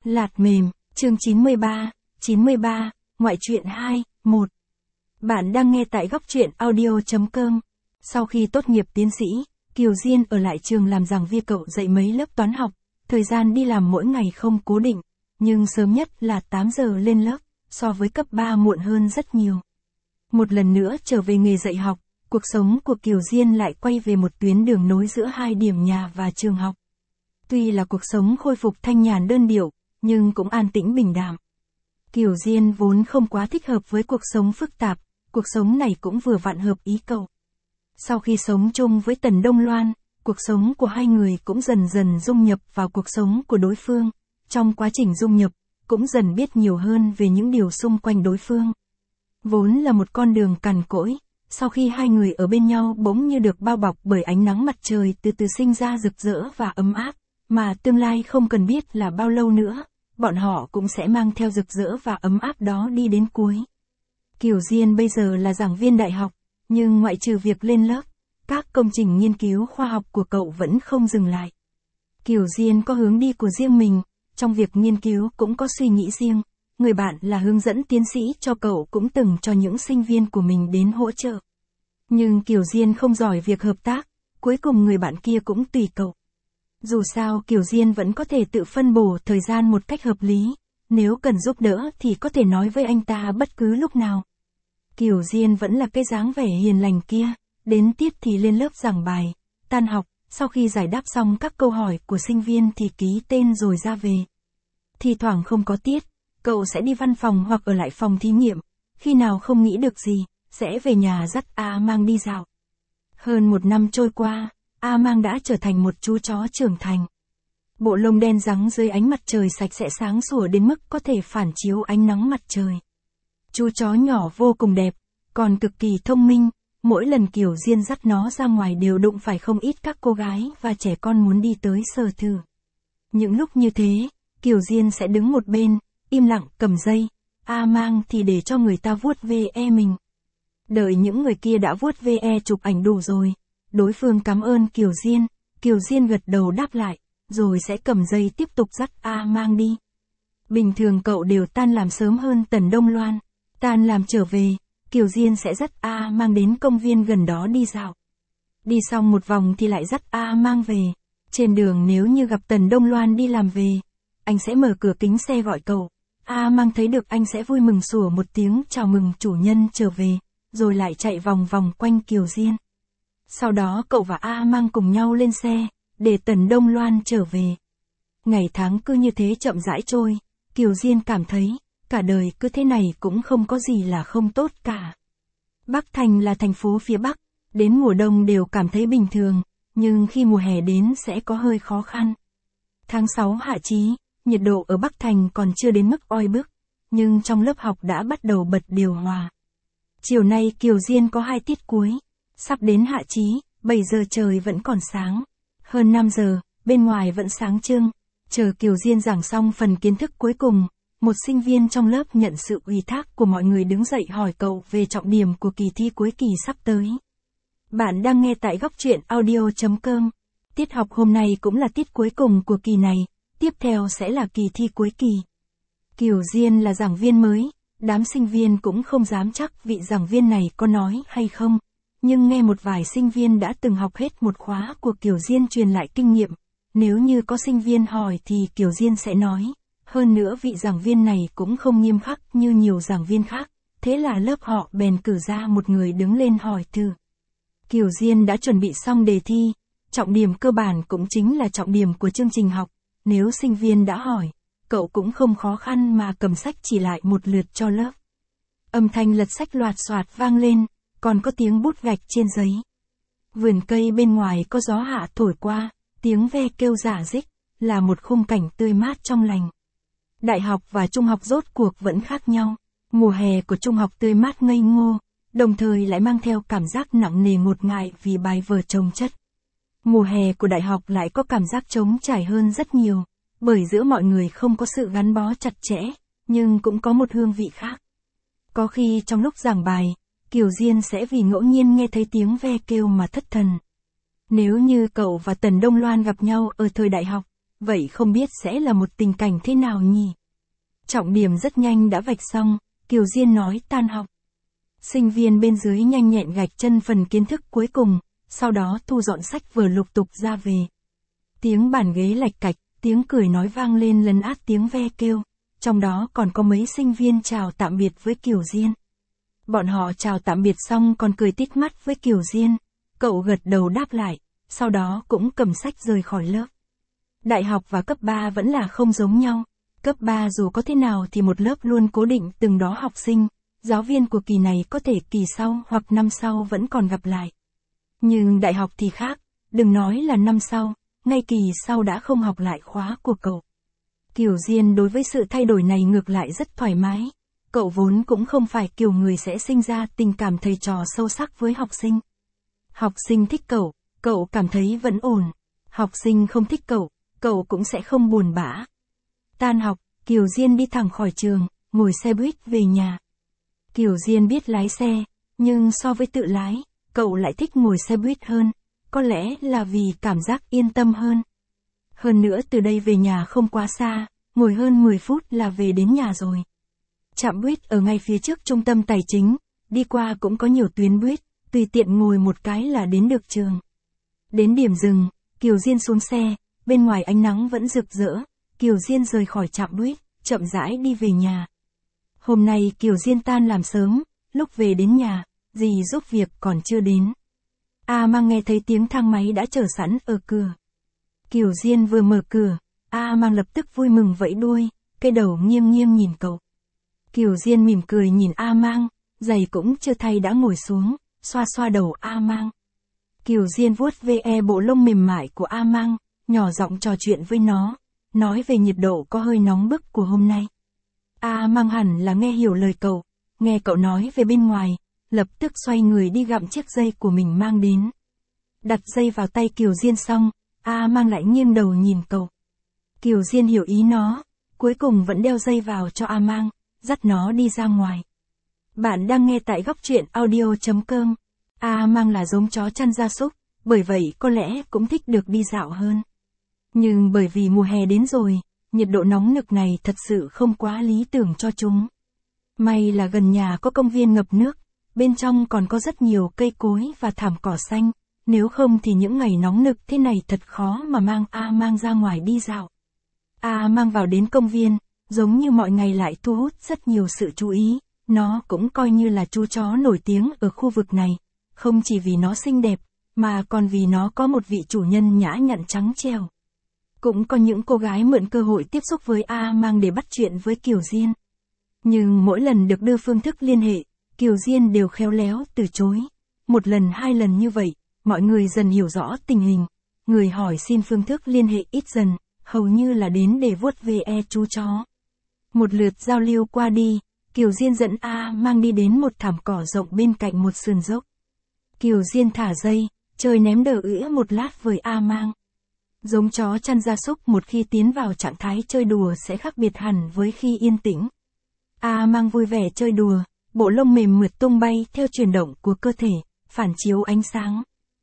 Lạt mềm, chương 93, ngoại truyện 2, 1. Bạn đang nghe tại góc truyện audio.com. Sau khi tốt nghiệp tiến sĩ, Kiều Diên ở lại trường làm giảng viên cậu dạy mấy lớp toán học, thời gian đi làm mỗi ngày không cố định, nhưng sớm nhất là 8 giờ lên lớp, so với cấp 3 muộn hơn rất nhiều. Một lần nữa trở về nghề dạy học, cuộc sống của Kiều Diên lại quay về một tuyến đường nối giữa hai điểm nhà và trường học. Tuy là cuộc sống khôi phục thanh nhàn đơn điệu, nhưng cũng an tĩnh bình đạm. Kiều Diên vốn không quá thích hợp với cuộc sống phức tạp, cuộc sống này cũng vừa vặn hợp ý cậu. Sau khi sống chung với Tần Đông Loan, cuộc sống của hai người cũng dần dần dung nhập vào cuộc sống của đối phương. Trong quá trình dung nhập, cũng dần biết nhiều hơn về những điều xung quanh đối phương. Vốn là một con đường cằn cỗi, sau khi hai người ở bên nhau bỗng như được bao bọc bởi ánh nắng mặt trời từ từ sinh ra rực rỡ và ấm áp, mà tương lai không cần biết là bao lâu nữa, bọn họ cũng sẽ mang theo rực rỡ và ấm áp đó đi đến cuối. Kiều Diên bây giờ là giảng viên đại học, nhưng ngoại trừ việc lên lớp, các công trình nghiên cứu khoa học của cậu vẫn không dừng lại. Kiều Diên có hướng đi của riêng mình, trong việc nghiên cứu cũng có suy nghĩ riêng. Người bạn là hướng dẫn tiến sĩ cho cậu cũng từng cho những sinh viên của mình đến hỗ trợ. Nhưng Kiều Diên không giỏi việc hợp tác, cuối cùng người bạn kia cũng tùy cậu. Dù sao Kiều Diên vẫn có thể tự phân bổ thời gian một cách hợp lý, nếu cần giúp đỡ thì có thể nói với anh ta bất cứ lúc nào. Kiều Diên vẫn là cái dáng vẻ hiền lành kia, đến tiết thì lên lớp giảng bài, tan học, sau khi giải đáp xong các câu hỏi của sinh viên thì ký tên rồi ra về. Thì thoảng không có tiết, cậu sẽ đi văn phòng hoặc ở lại phòng thí nghiệm, khi nào không nghĩ được gì, sẽ về nhà dắt A Mang đi dạo. Hơn một năm trôi qua, A Mang đã trở thành một chú chó trưởng thành. Bộ lông đen rắn dưới ánh mặt trời sạch sẽ sáng sủa đến mức có thể phản chiếu ánh nắng mặt trời. Chú chó nhỏ vô cùng đẹp, còn cực kỳ thông minh, mỗi lần Kiều Diên dắt nó ra ngoài đều đụng phải không ít các cô gái và trẻ con muốn đi tới sờ thử. Những lúc như thế, Kiều Diên sẽ đứng một bên, im lặng cầm dây, A Mang thì để cho người ta vuốt ve mình. Đợi những người kia đã vuốt ve chụp ảnh đủ rồi, đối phương cảm ơn Kiều Diên gật đầu đáp lại, rồi sẽ cầm dây tiếp tục dắt A Mang đi. Bình thường cậu đều tan làm sớm hơn Tần Đông Loan, tan làm trở về, Kiều Diên sẽ dắt A Mang đến công viên gần đó đi dạo. Đi xong một vòng thì lại dắt A Mang về, trên đường nếu như gặp Tần Đông Loan đi làm về, anh sẽ mở cửa kính xe gọi cậu, A Mang thấy được anh sẽ vui mừng sủa một tiếng chào mừng chủ nhân trở về, rồi lại chạy vòng vòng quanh Kiều Diên. Sau đó cậu và A Mang cùng nhau lên xe, để Tần Đông Loan trở về. Ngày tháng cứ như thế chậm rãi trôi, Kiều Diên cảm thấy, cả đời cứ thế này cũng không có gì là không tốt cả. Bắc Thành là thành phố phía Bắc, đến mùa đông đều cảm thấy bình thường, nhưng khi mùa hè đến sẽ có hơi khó khăn. Tháng 6 hạ chí, nhiệt độ ở Bắc Thành còn chưa đến mức oi bức, nhưng trong lớp học đã bắt đầu bật điều hòa. Chiều nay Kiều Diên có 2 tiết cuối, sắp đến hạ chí, 7 giờ trời vẫn còn sáng. Hơn 5 giờ, bên ngoài vẫn sáng trưng, chờ Kiều Diên giảng xong phần kiến thức cuối cùng, một sinh viên trong lớp nhận sự ủy thác của mọi người đứng dậy hỏi cậu về trọng điểm của kỳ thi cuối kỳ sắp tới. Bạn đang nghe tại góc truyện audio.com. Tiết học hôm nay cũng là tiết cuối cùng của kỳ này, tiếp theo sẽ là kỳ thi cuối kỳ. Kiều Diên là giảng viên mới, đám sinh viên cũng không dám chắc vị giảng viên này có nói hay không, nhưng nghe một vài sinh viên đã từng học hết một khóa của Kiều Diên truyền lại kinh nghiệm, nếu như có sinh viên hỏi thì Kiều Diên sẽ nói, hơn nữa vị giảng viên này cũng không nghiêm khắc như nhiều giảng viên khác, thế là lớp họ bèn cử ra một người đứng lên hỏi thử. Kiều Diên đã chuẩn bị xong đề thi, trọng điểm cơ bản cũng chính là trọng điểm của chương trình học, nếu sinh viên đã hỏi, cậu cũng không khó khăn mà cầm sách chỉ lại một lượt cho lớp. Âm thanh lật sách loạt xoạt vang lên, còn có tiếng bút gạch trên giấy. Vườn cây bên ngoài có gió hạ thổi qua, tiếng ve kêu rả rích, là một khung cảnh tươi mát trong lành. Đại học và trung học rốt cuộc vẫn khác nhau, mùa hè của trung học tươi mát ngây ngô, đồng thời lại mang theo cảm giác nặng nề ngột ngại vì bài vở chồng chất. Mùa hè của đại học lại có cảm giác trống trải hơn rất nhiều, bởi giữa mọi người không có sự gắn bó chặt chẽ, nhưng cũng có một hương vị khác. Có khi trong lúc giảng bài, Kiều Diên sẽ vì ngẫu nhiên nghe thấy tiếng ve kêu mà thất thần. Nếu như cậu và Tần Đông Loan gặp nhau ở thời đại học, vậy không biết sẽ là một tình cảnh thế nào nhỉ? Trọng điểm rất nhanh đã vạch xong, Kiều Diên nói tan học. Sinh viên bên dưới nhanh nhẹn gạch chân phần kiến thức cuối cùng, sau đó thu dọn sách vở lục tục ra về. Tiếng bàn ghế lạch cạch, tiếng cười nói vang lên lấn át tiếng ve kêu, trong đó còn có mấy sinh viên chào tạm biệt với Kiều Diên. Bọn họ chào tạm biệt xong còn cười tít mắt với Kiều Diên, cậu gật đầu đáp lại, sau đó cũng cầm sách rời khỏi lớp. Đại học và cấp 3 vẫn là không giống nhau, cấp 3 dù có thế nào thì một lớp luôn cố định từng đó học sinh, giáo viên của kỳ này có thể kỳ sau hoặc năm sau vẫn còn gặp lại. Nhưng đại học thì khác, đừng nói là năm sau, ngay kỳ sau đã không học lại khóa của cậu. Kiều Diên đối với sự thay đổi này ngược lại rất thoải mái. Cậu vốn cũng không phải kiểu người sẽ sinh ra tình cảm thầy trò sâu sắc với học sinh. Học sinh thích cậu cảm thấy vẫn ổn. Học sinh không thích cậu cũng sẽ không buồn bã. Tan học, Kiều Diên đi thẳng khỏi trường, ngồi xe buýt về nhà. Kiều Diên biết lái xe, nhưng so với tự lái, cậu lại thích ngồi xe buýt hơn, có lẽ là vì cảm giác yên tâm hơn. Hơn nữa từ đây về nhà không quá xa, ngồi hơn 10 phút là về đến nhà rồi. Trạm buýt ở ngay phía trước trung tâm tài chính, đi qua cũng có nhiều tuyến buýt, tùy tiện ngồi một cái là đến được trường. Đến điểm dừng, Kiều Diên xuống xe, bên ngoài ánh nắng vẫn rực rỡ, Kiều Diên rời khỏi trạm buýt, chậm rãi đi về nhà. Hôm nay Kiều Diên tan làm sớm, lúc về đến nhà, dì giúp việc còn chưa đến. A Mang nghe thấy tiếng thang máy đã chờ sẵn ở cửa. Kiều Diên vừa mở cửa, A Mang lập tức vui mừng vẫy đuôi, cái đầu nghiêng nghiêng nhìn cậu. Kiều Diên mỉm cười nhìn A Mang, giày cũng chưa thay đã ngồi xuống, xoa xoa đầu A Mang. Kiều Diên vuốt ve bộ lông mềm mại của A Mang, nhỏ giọng trò chuyện với nó, nói về nhiệt độ có hơi nóng bức của hôm nay. A Mang hẳn là nghe hiểu lời cậu, nghe cậu nói về bên ngoài, lập tức xoay người đi gặm chiếc dây của mình mang đến. Đặt dây vào tay Kiều Diên xong, A Mang lại nghiêng đầu nhìn cậu. Kiều Diên hiểu ý nó, cuối cùng vẫn đeo dây vào cho A Mang, dắt nó đi ra ngoài. Bạn đang nghe tại góc truyện audio.com. A Mang là giống chó chăn gia súc, bởi vậy có lẽ cũng thích được đi dạo hơn. Nhưng bởi vì mùa hè đến rồi, nhiệt độ nóng nực này thật sự không quá lý tưởng cho chúng. May là gần nhà có công viên ngập nước, bên trong còn có rất nhiều cây cối và thảm cỏ xanh, nếu không thì những ngày nóng nực thế này thật khó mà mang A Mang ra ngoài đi dạo. A Mang vào đến công viên, giống như mọi ngày lại thu hút rất nhiều sự chú ý, nó cũng coi như là chú chó nổi tiếng ở khu vực này, không chỉ vì nó xinh đẹp, mà còn vì nó có một vị chủ nhân nhã nhặn trắng trẻo. Cũng có những cô gái mượn cơ hội tiếp xúc với A Mang để bắt chuyện với Kiều Diên. Nhưng mỗi lần được đưa phương thức liên hệ, Kiều Diên đều khéo léo từ chối. Một lần hai lần như vậy, mọi người dần hiểu rõ tình hình. Người hỏi xin phương thức liên hệ ít dần, hầu như là đến để vuốt ve chú chó. Một lượt giao lưu qua đi, Kiều Diên dẫn A Mang đi đến một thảm cỏ rộng bên cạnh một sườn dốc. Kiều Diên thả dây, chơi ném đờ ỉa một lát với A Mang. Giống chó chăn gia súc một khi tiến vào trạng thái chơi đùa sẽ khác biệt hẳn với khi yên tĩnh. A Mang vui vẻ chơi đùa, bộ lông mềm mượt tung bay theo chuyển động của cơ thể, phản chiếu ánh sáng.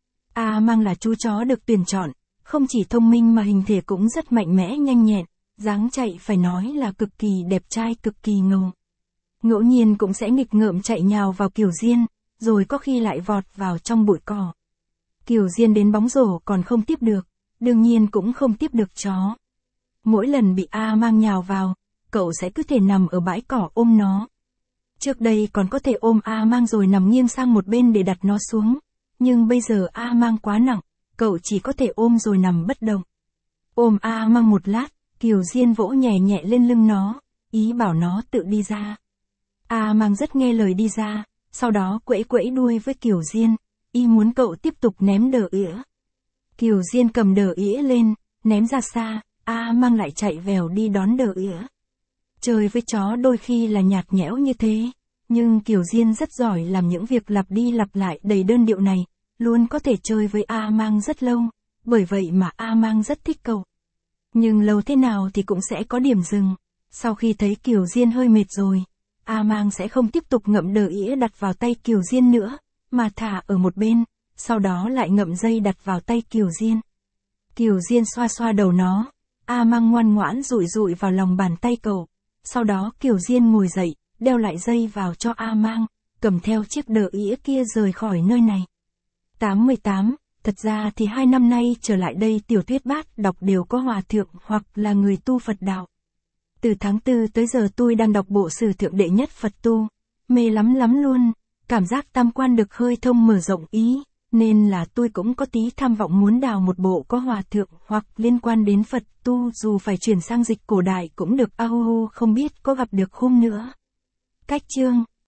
A Mang là chú chó được tuyển chọn, không chỉ thông minh mà hình thể cũng rất mạnh mẽ nhanh nhẹn, dáng chạy phải nói là cực kỳ đẹp trai cực kỳ ngầu. Ngẫu nhiên cũng sẽ nghịch ngợm chạy nhào vào Kiều Diên, rồi có khi lại vọt vào trong bụi cỏ. Kiều Diên đến bóng rổ còn không tiếp được, đương nhiên cũng không tiếp được chó. Mỗi lần bị A Mang nhào vào, cậu sẽ cứ thể nằm ở bãi cỏ ôm nó. Trước đây còn có thể ôm A Mang rồi nằm nghiêng sang một bên để đặt nó xuống, nhưng bây giờ A Mang quá nặng, cậu chỉ có thể ôm rồi nằm bất động. Ôm A Mang một lát, Kiều Diên vỗ nhẹ nhẹ lên lưng nó, ý bảo nó tự đi ra. A Mang rất nghe lời đi ra, sau đó quẫy quẫy đuôi với Kiều Diên, y muốn cậu tiếp tục ném đờ ỉa. Kiều Diên cầm đờ ỉa lên, ném ra xa, A Mang lại chạy vèo đi đón đờ ỉa. Chơi với chó đôi khi là nhạt nhẽo như thế, nhưng Kiều Diên rất giỏi làm những việc lặp đi lặp lại đầy đơn điệu này, luôn có thể chơi với A Mang rất lâu, bởi vậy mà A Mang rất thích cậu. Nhưng lâu thế nào thì cũng sẽ có điểm dừng, sau khi thấy Kiều Diên hơi mệt rồi, A Mang sẽ không tiếp tục ngậm đờ ỉa đặt vào tay Kiều Diên nữa, mà thả ở một bên, sau đó lại ngậm dây đặt vào tay Kiều Diên. Kiều Diên xoa xoa đầu nó, A Mang ngoan ngoãn rụi rụi vào lòng bàn tay cậu. Sau đó Kiều Diên ngồi dậy, đeo lại dây vào cho A Mang, cầm theo chiếc đờ ĩa kia rời khỏi nơi này. 88. Thật ra thì 2 năm nay trở lại đây Tiểu Thuyết Bát đọc đều có hòa thượng hoặc là người tu Phật đạo. Từ tháng 4 tới giờ tôi đang đọc bộ sử thượng đệ nhất Phật tu. Mê lắm lắm luôn, cảm giác tam quan được hơi thông mở rộng ý, nên là tôi cũng có tí tham vọng muốn đào một bộ có hòa thượng hoặc liên quan đến Phật tu, dù phải chuyển sang dịch cổ đại cũng được. Không biết có gặp được hôm nữa. Cách chương